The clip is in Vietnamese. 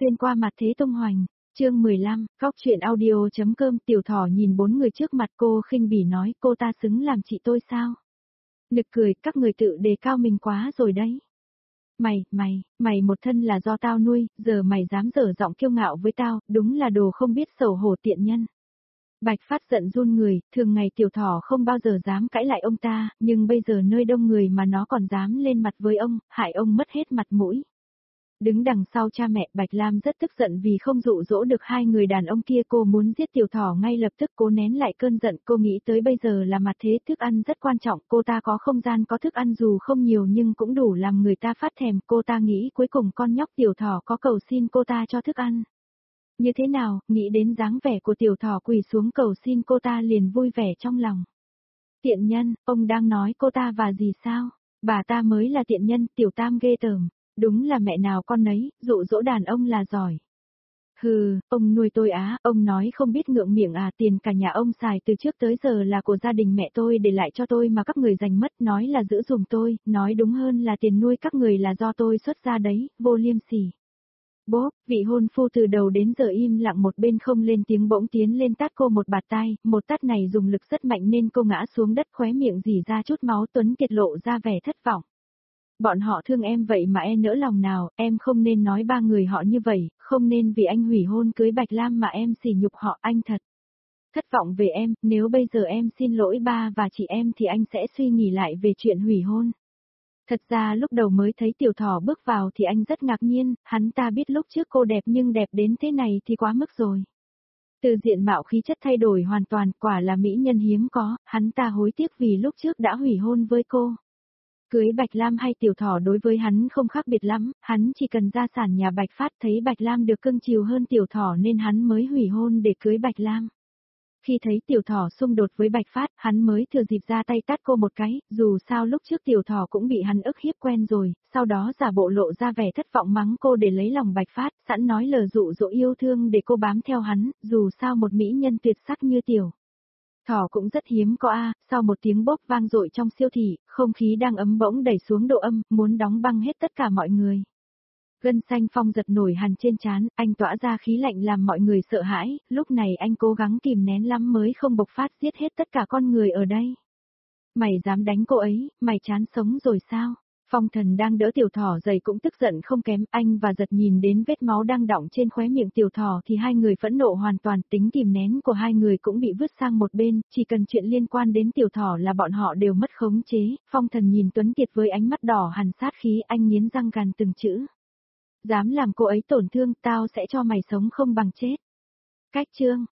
xuyên qua mặt thế tung hoành. Chương 15, Góc truyện audio.com. Tiểu Thỏ nhìn 4 người trước mặt cô khinh bỉ nói, cô ta xứng làm chị tôi sao? Nực cười, các người tự đề cao mình quá rồi đấy. Mày một thân là do tao nuôi, giờ mày dám dở giọng kiêu ngạo với tao, đúng là đồ không biết xấu hổ tiện nhân. Bạch Phát giận run người, thường ngày Tiểu Thỏ không bao giờ dám cãi lại ông ta, nhưng bây giờ nơi đông người mà nó còn dám lên mặt với ông, hại ông mất hết mặt mũi. Đứng đằng sau cha mẹ, Bạch Lam rất tức giận vì không dụ dỗ được hai người đàn ông kia, cô muốn giết Tiểu Thỏ ngay lập tức, cố nén lại cơn giận, cô nghĩ tới bây giờ là mặt thế, thức ăn rất quan trọng, cô ta có không gian có thức ăn dù không nhiều nhưng cũng đủ làm người ta phát thèm, cô ta nghĩ cuối cùng con nhóc Tiểu Thỏ có cầu xin cô ta cho thức ăn. Như thế nào, nghĩ đến dáng vẻ của Tiểu Thỏ quỳ xuống cầu xin cô ta liền vui vẻ trong lòng. Tiện nhân, ông đang nói cô ta và gì sao? Bà ta mới là tiện nhân, Tiểu Tam ghê tởm. Đúng là mẹ nào con nấy, dụ dỗ đàn ông là giỏi. Hừ, ông nuôi tôi á, ông nói không biết ngượng miệng à, tiền cả nhà ông xài từ trước tới giờ là của gia đình mẹ tôi để lại cho tôi mà các người giành mất, nói là giữ dùm tôi, nói đúng hơn là tiền nuôi các người là do tôi xuất ra đấy, vô liêm sỉ. Bố, vị hôn phu từ đầu đến giờ im lặng một bên không lên tiếng bỗng tiến lên tát cô một bạt tai, một tát này dùng lực rất mạnh nên cô ngã xuống đất, khóe miệng rỉ ra chút máu, Tuấn Kiệt lộ ra vẻ thất vọng. Bọn họ thương em vậy mà em nỡ lòng nào, em không nên nói ba người họ như vậy, không nên vì anh hủy hôn cưới Bạch Lam mà em sỉ nhục họ, anh thật thất vọng về em, nếu bây giờ em xin lỗi ba và chị em thì anh sẽ suy nghĩ lại về chuyện hủy hôn. Thật ra lúc đầu mới thấy Tiểu Thỏ bước vào thì anh rất ngạc nhiên, hắn ta biết lúc trước cô đẹp nhưng đẹp đến thế này thì quá mức rồi. Từ diện mạo khí chất thay đổi hoàn toàn, quả là mỹ nhân hiếm có, hắn ta hối tiếc vì lúc trước đã hủy hôn với cô. Cưới Bạch Lam hay Tiểu Thỏ đối với hắn không khác biệt lắm, hắn chỉ cần gia sản nhà Bạch Phát, thấy Bạch Lam được cưng chiều hơn Tiểu Thỏ nên hắn mới hủy hôn để cưới Bạch Lam. Khi thấy Tiểu Thỏ xung đột với Bạch Phát, hắn mới thừa dịp ra tay tát cô một cái, dù sao lúc trước Tiểu Thỏ cũng bị hắn ức hiếp quen rồi, sau đó giả bộ lộ ra vẻ thất vọng mắng cô để lấy lòng Bạch Phát, sẵn nói lời dụ dỗ yêu thương để cô bám theo hắn, dù sao một mỹ nhân tuyệt sắc như Tiểu Thỏ cũng rất hiếm có a. Sau một tiếng bốp vang dội trong siêu thị, không khí đang ấm bỗng đẩy xuống độ âm, muốn đóng băng hết tất cả mọi người. Gân xanh Phong giật nổi hằn trên trán, anh tỏa ra khí lạnh làm mọi người sợ hãi, lúc này anh cố gắng kìm nén lắm mới không bộc phát giết hết tất cả con người ở đây. Mày dám đánh cô ấy, mày chán sống rồi sao? Phong Thần đang đỡ Tiểu Thỏ dậy cũng tức giận không kém, anh và Giật nhìn đến vết máu đang đọng trên khóe miệng Tiểu Thỏ thì hai người phẫn nộ hoàn toàn, tính kìm nén của hai người cũng bị vứt sang một bên, chỉ cần chuyện liên quan đến Tiểu Thỏ là bọn họ đều mất khống chế. Phong Thần nhìn Tuấn Kiệt với ánh mắt đỏ hằn sát khí, anh nghiến răng gằn từng chữ. Dám làm cô ấy tổn thương, tao sẽ cho mày sống không bằng chết. Cách chương